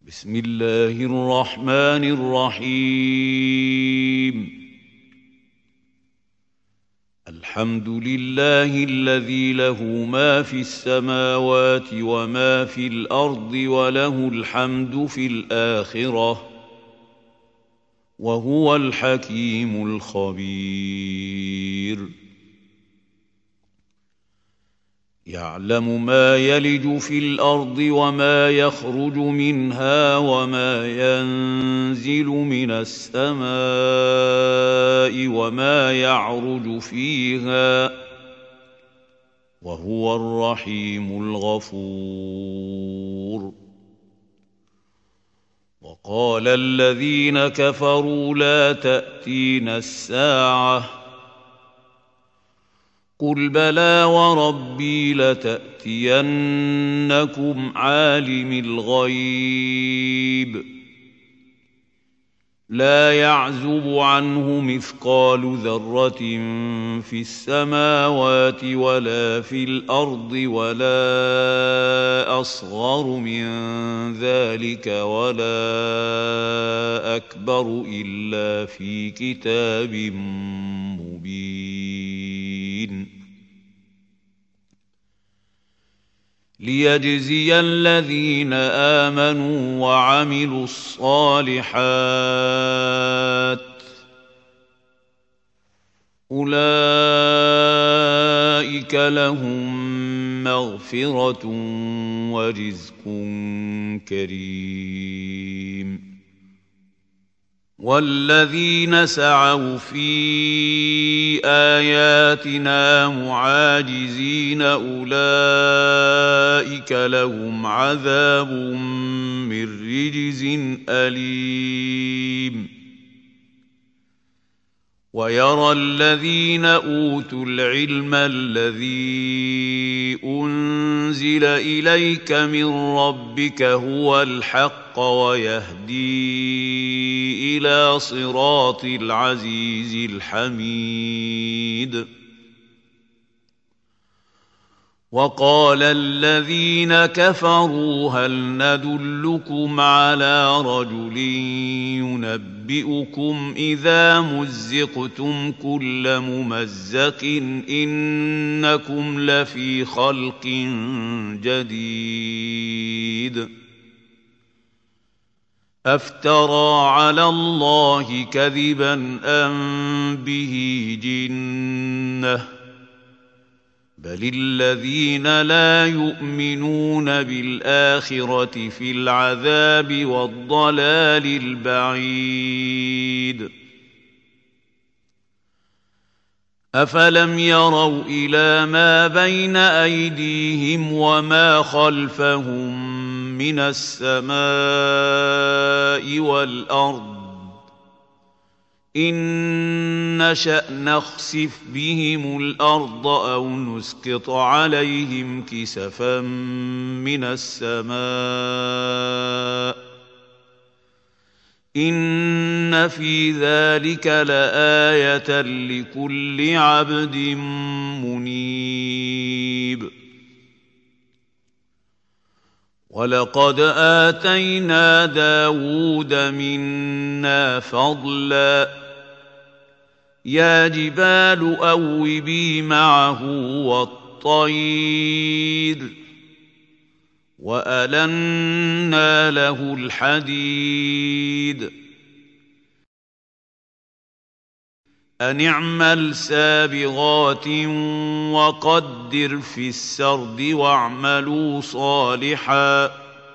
بسم الله الرحمن الرحيم. الحمد لله الذي له ما في السماوات وما في الأرض وله الحمد في الآخرة وهو الحكيم الخبير. يعلم ما يلج في الأرض وما يخرج منها وما ينزل من السماء وما يعرج فيها وهو الرحيم الغفور. وقال الذين كفروا لا تأتينا الساعة قل بلى وربي لتأتينكم عالم الغيب لا يعزب عنه مثقال ذرة في السماوات ولا في الأرض ولا أصغر من ذلك ولا أكبر إلا في كتاب مبين. ليجزي الذين آمنوا وعملوا الصالحات أولئك لهم مغفرة ورزق كريم. والذين سعوا في آياتنا معاجزين أولئك لهم عذاب من رجز أليم. ويرى الذين أوتوا العلم الذي أنزل إليك من ربك هو الحق ويهدي إلى صراط العزيز الحميد. وقال الذين كفروا هل ندلكم على رجل ينبئكم إذا مزقتم كل ممزق إنكم لفي خلق جديد. أفترى على الله كذبا أم به جنة بل الذين لا يؤمنون بالآخرة في العذاب والضلال البعيد. أفلم يروا إلى ما بين أيديهم وما خلفهم من السماء والأرض إن نشأ نخسف بهم الأرض أو نسقط عليهم كسفا من السماء إن في ذلك لآية لكل عبد منيب. ولقد آتينا داود منا فضلا يا جبال أوبي معه والطير وألنا له الحديد أن اعمل سابغات وقدر في السرد واعملوا صالحا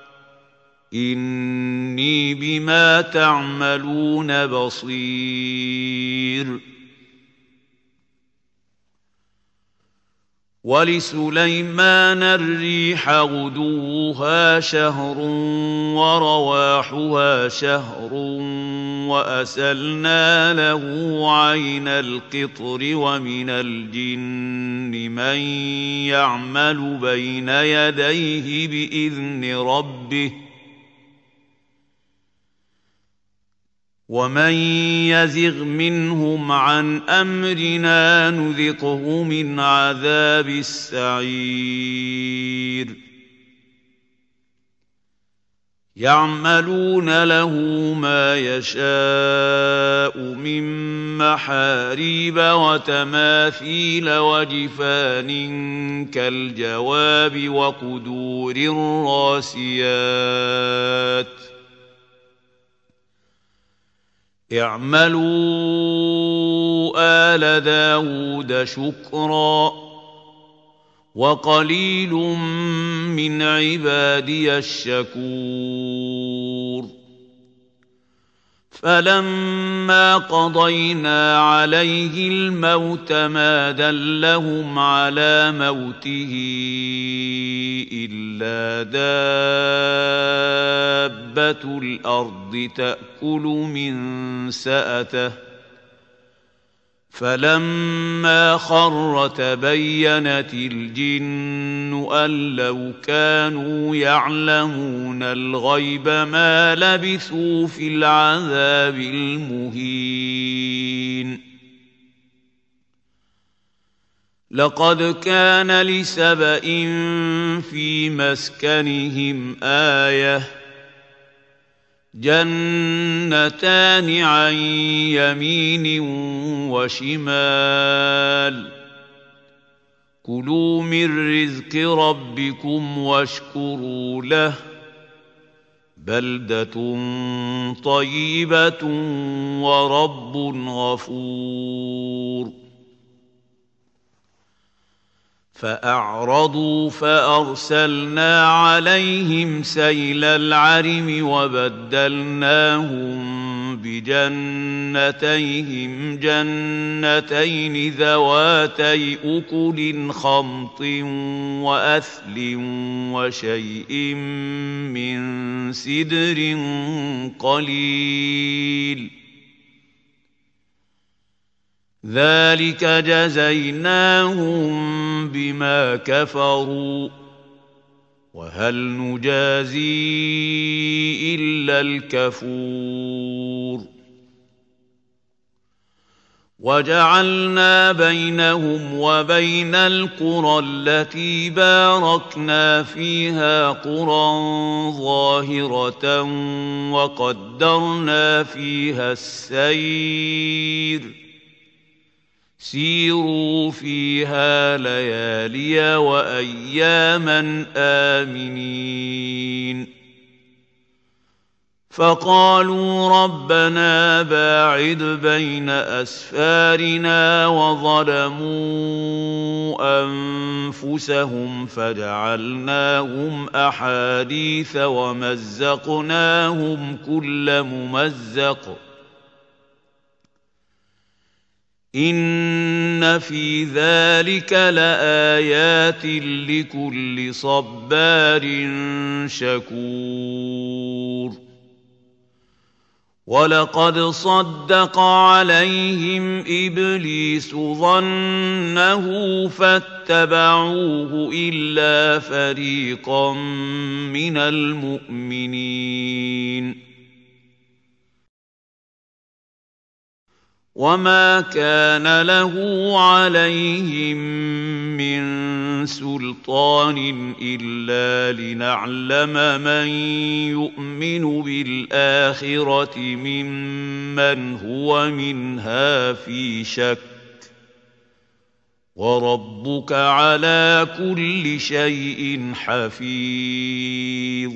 إني بما تعملون بصير. ولسليمان الريح غدوها شهر ورواحها شهر وأسلنا له عين القطر ومن الجن من يعمل بين يديه بإذن ربه ومن يزغ منهم عن أمرنا نذقه من عذاب السعير. يعملون له ما يشاء من محاريب وتماثيل وجفان كالجواب وقدور الراسيات اعملوا آل داود شكرا وقليل من عبادي الشكور فلما قضينا عليه الموت ما دلهم على موته إلا دابة الأرض تأكل من سأته فلما خر تبينت الجن أن لو كانوا يعلمون الغيب ما لبثوا في العذاب المهين لقد كان لسبإ في مسكنهم آية جنتان عن يمين وشمال كلوا من رزق ربكم واشكروا له بلدة طيبة ورب غفور فأعرضوا فأرسلنا عليهم سيل العرم وبدلناهم بجنتيهم جنتين ذواتي أكل خمط وأثل وشيء من سدر قليل ذلك جزيناهم بما كفروا وهل نجازي إلا الكفور وجعلنا بينهم وبين القرى التي باركنا فيها قرى ظاهرة وقدرنا فيها السير سيروا فيها ليالي وأياما آمنين فقالوا ربنا باعد بين أسفارنا وظلموا أنفسهم فجعلناهم أحاديث ومزقناهم كل ممزق إن في ذلك لآيات لكل صبار شكور ولقد صدق عليهم إبليس ظنه فاتبعوه إلا فريقا من المؤمنين وما كان له عليهم من سلطان إلا لنعلم من يؤمن بالآخرة ممن هو منها في شك وربك على كل شيء حفيظ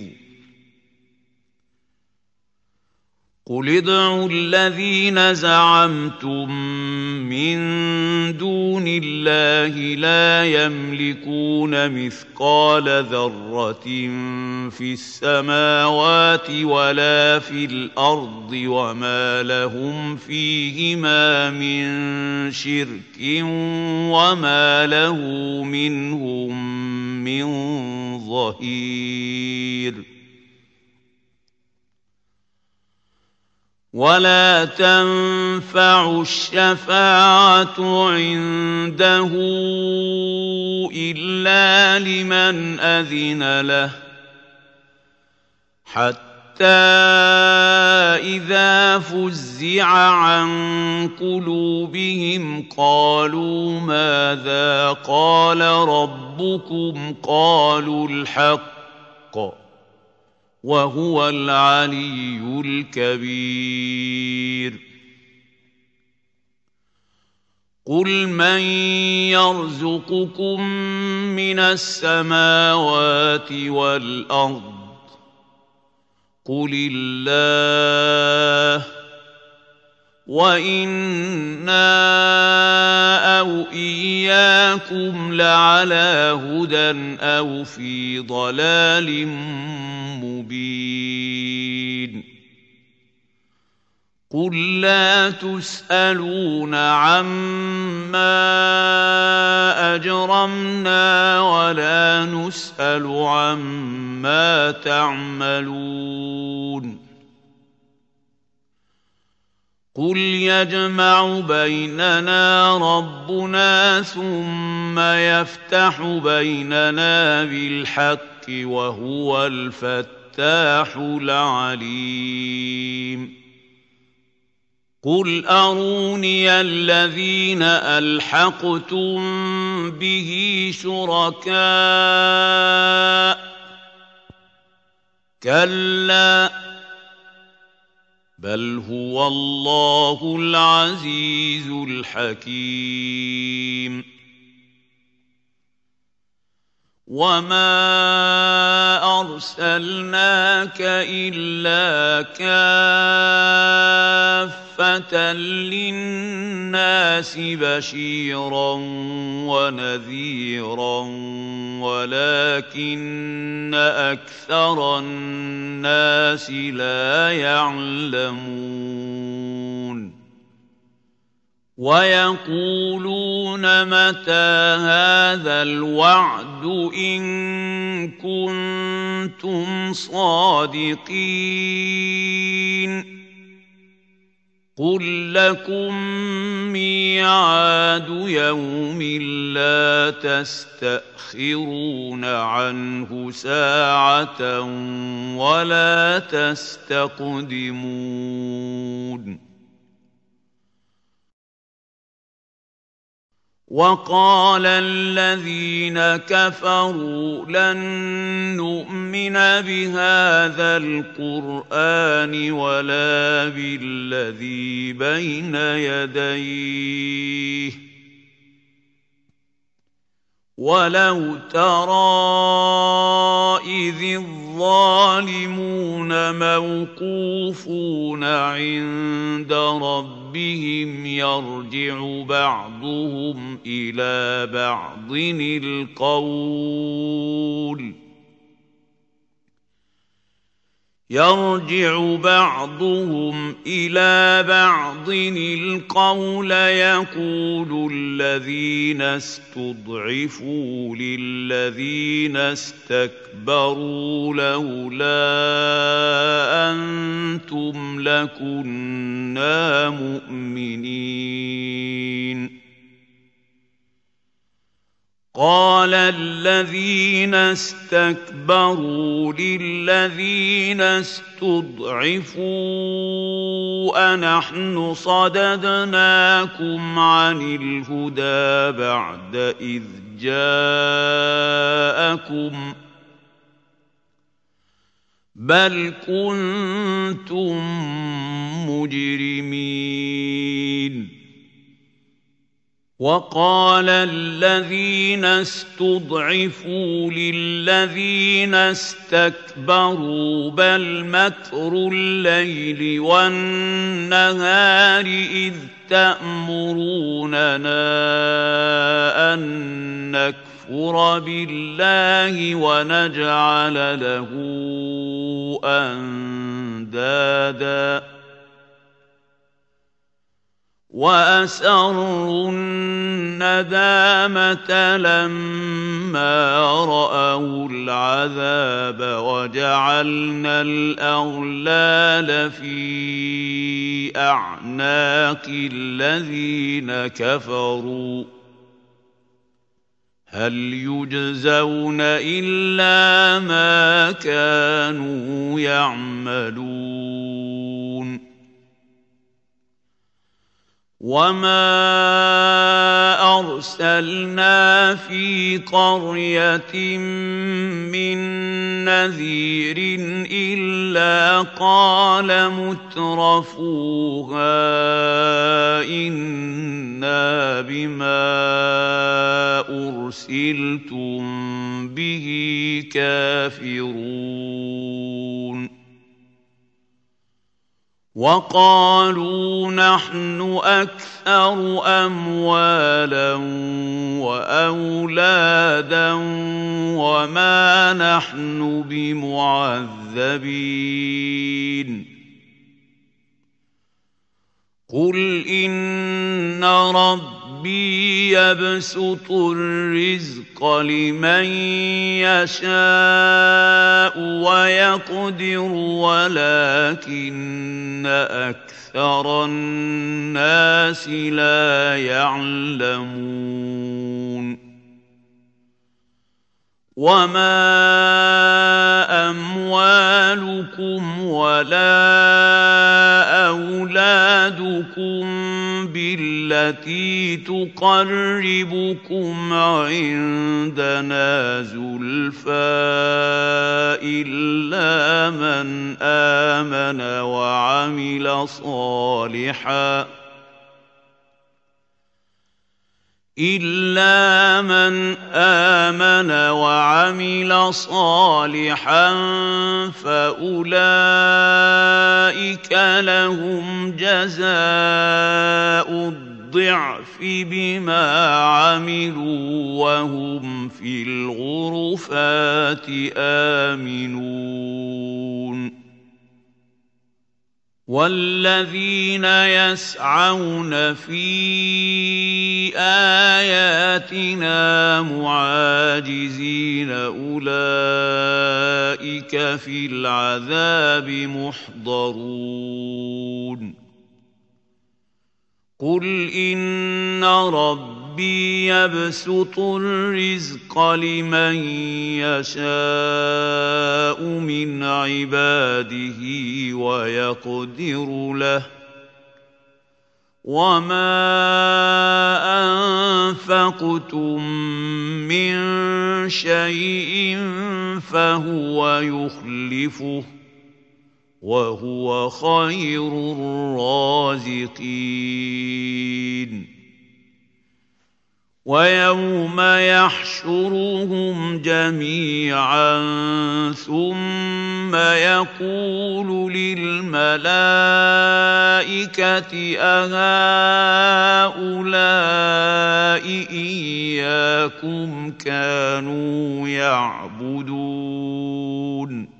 قل ادعوا الذين زعمتم من دون الله لا يملكون مثقال ذرة في السماوات ولا في الأرض وما لهم فيهما من شرك وما له منهم من ظهير ولا تنفع الشفاعة عنده إلا لمن أذن له حتى إذا فزع عن قلوبهم قالوا ماذا قال ربكم قالوا الحق وهو العلي الكبير. قل من يرزقكم من السماوات والأرض قل الله وإنا أو إياكم لعلى هدى أو في ضلال مبين. قل لا تسألون عما أجرمنا ولا نسأل عما تعملون. قل يجمع بيننا ربنا ثم يفتح بيننا بالحق وهو الفتاح العليم. قل أروني الذين ألحقتم به شركاء كلا بل هو الله العزيز الحكيم. وما أرسلناك إلا كافة للناس بشيرا ونذيرا ولكن أكثر الناس لا يعلمون. ويقولون متى هذا الوعد إن كنتم صادقين. قل لكم ميعاد يوم لا تستأخرون عنه ساعة ولا تستقدمون. وقال الذين كفروا لن نؤمن بهذا القرآن ولا بالذي بين يديه ولو ترى إذ الظالمون موقوفون عند ربهم يرجع بعضهم إلى بعض القول يقول الذين استضعفوا للذين استكبروا لولا أنتم لكنا مؤمنين. قال الذين استكبروا للذين استضعفوا أنحن صددناكم عن الهدى بعد إذ جاءكم بل كنتم مجرمين. وقال الذين استضعفوا للذين استكبروا بل مكر الليل والنهار إذ تأمروننا أن نكفر بالله ونجعل له أندادا وأسروا الندامة لما رأوا العذاب وجعلنا الأغلال في أعناق الذين كفروا هل يجزون إلا ما كانوا يعملون. وما أرسلنا في قرية من نذير إلا قال مترفوها إنا بما أرسلتم به كافرون وقالوا نحن أكثر أموالا وأولادا وما نحن بمعذبين قل إن ربي يبسط الرزق لمن يشاء ويقدر ولكن أكثر الناس لا يعلمون وما أموالكم ولا أولادكم بالتي تقربكم عندنا زلفى إلا من آمن وعمل صالحا فأولئك لهم جزاء الضعف بما عملوا وهم في الغرفات آمنون والذين يسعون في آياتنا معاجزين أولئك في العذاب محضرون قل إن ربي يبسط الرزق لمن يشاء من عباده ويقدر له وما أنفقتم من شيء فهو يخلفه وهو خير الرازقين ويوم يحشرهم جميعا ثم يقول للملائكة أهؤلاء إياكم كانوا يعبدون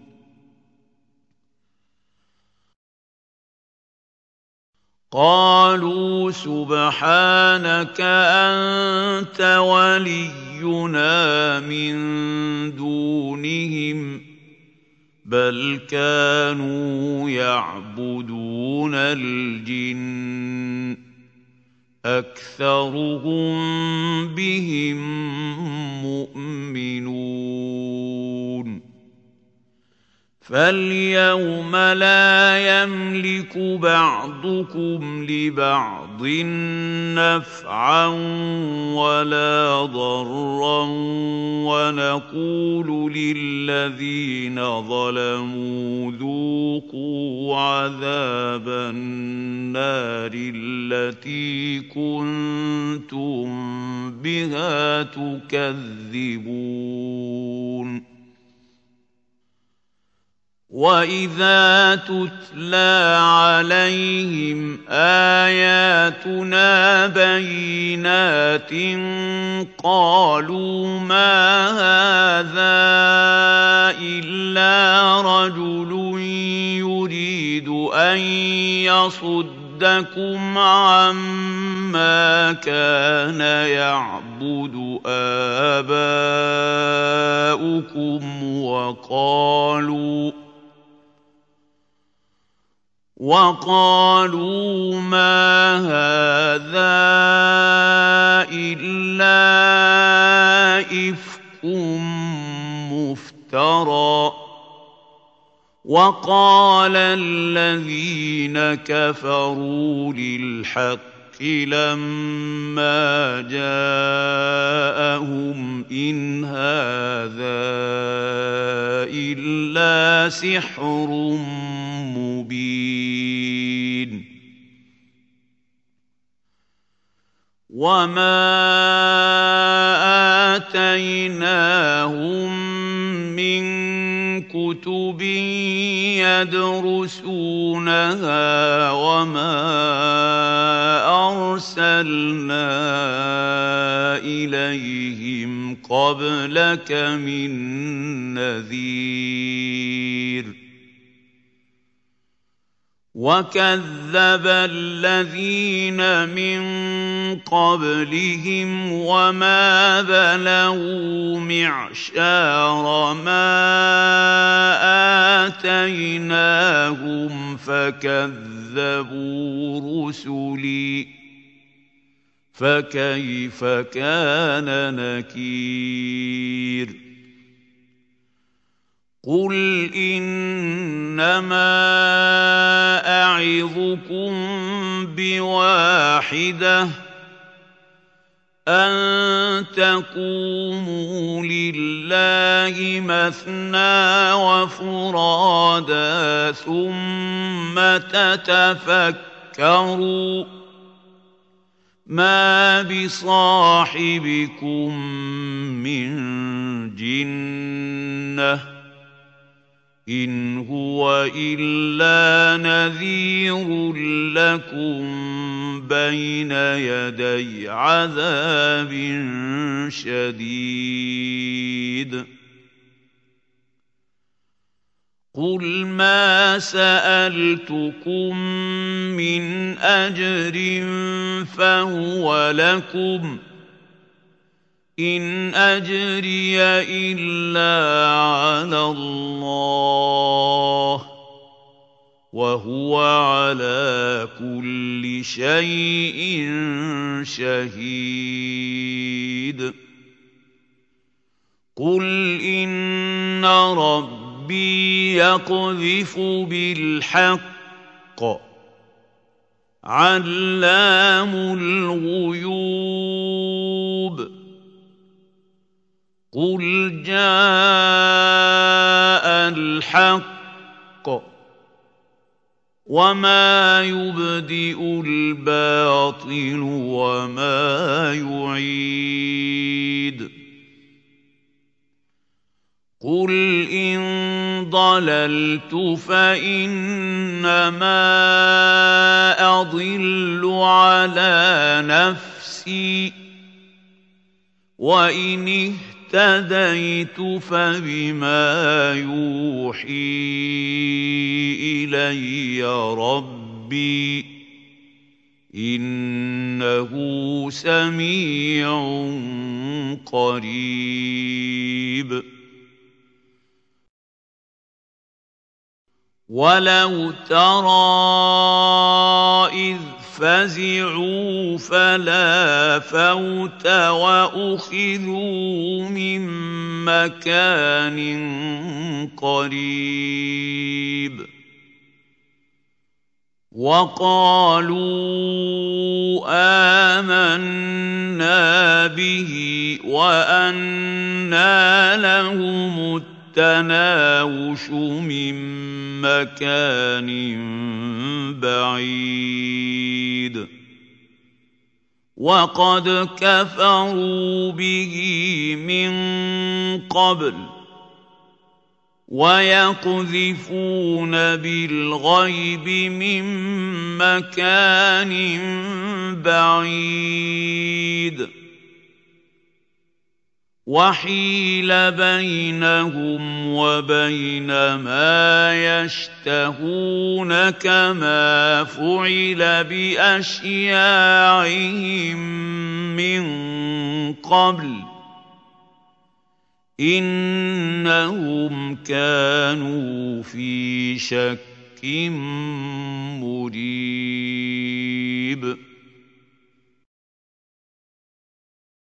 قالوا سبحانك أنت ولينا من دونهم بل كانوا يعبدون الجن أكثرهم بهم مؤمنون فاليوم لا يملك بعضكم لبعض نفعا ولا ضرا ونقول للذين ظلموا ذوقوا عذاب النار التي كنتم بها تكذبون وَإِذَا تُتْلَىٰ عَلَيْهِمْ آيَاتُنَا بَيِّنَاتٍ قَالُوا مَا هَٰذَا إِلَّا رَجُلٌ يُرِيدُ أَن يَصُدَّكُمْ عَمَّا كَانَ يَعْبُدُ آبَاؤُكُمْ وقالوا ما هذا إلا إفك مفترى وقال الذين كفروا للحق لما جاءهم إن هذا إلا سحر مبين وما آتيناهم من كتب يدرسونها وما أرسلنا إليهم قبلك من نذير وكذب الذين من قبلهم وما بلغوا معشار ما آتيناهم فكذبوا رسلي فكيف كان نكير قل إنما أعظكم بواحدة أن تقوموا لله مثنى وفرادا ثم تتفكروا ما بصاحبكم من جنة إن هو إلا نذير لكم بين يدي عذاب شديد قل ما سألتكم من أجر فهو لكم إن أجري إلا على الله وهو على كل شيء شهيد قل إن ربي يقذف بالحق علام الغيوب قل جاء الحق وما يبدئ الباطل وما يعيد قل إن ضللت فإنما أضل على نفسي وإن اهتديت فبما يوحي إلي ربي إنه سميع قريب ولو ترى إذ فزعوا فلا فوت وأخذوا من مكان قريب وقالوا آمنا به وأنى لهم التناوش من مكان بعيد وقد كفروا به من قبل ويقذفون بالغيب من مكان بعيد وحيل بينهم وبين ما يشتهون كما فعل بأشياعهم من قبل إنهم كانوا في شك مريب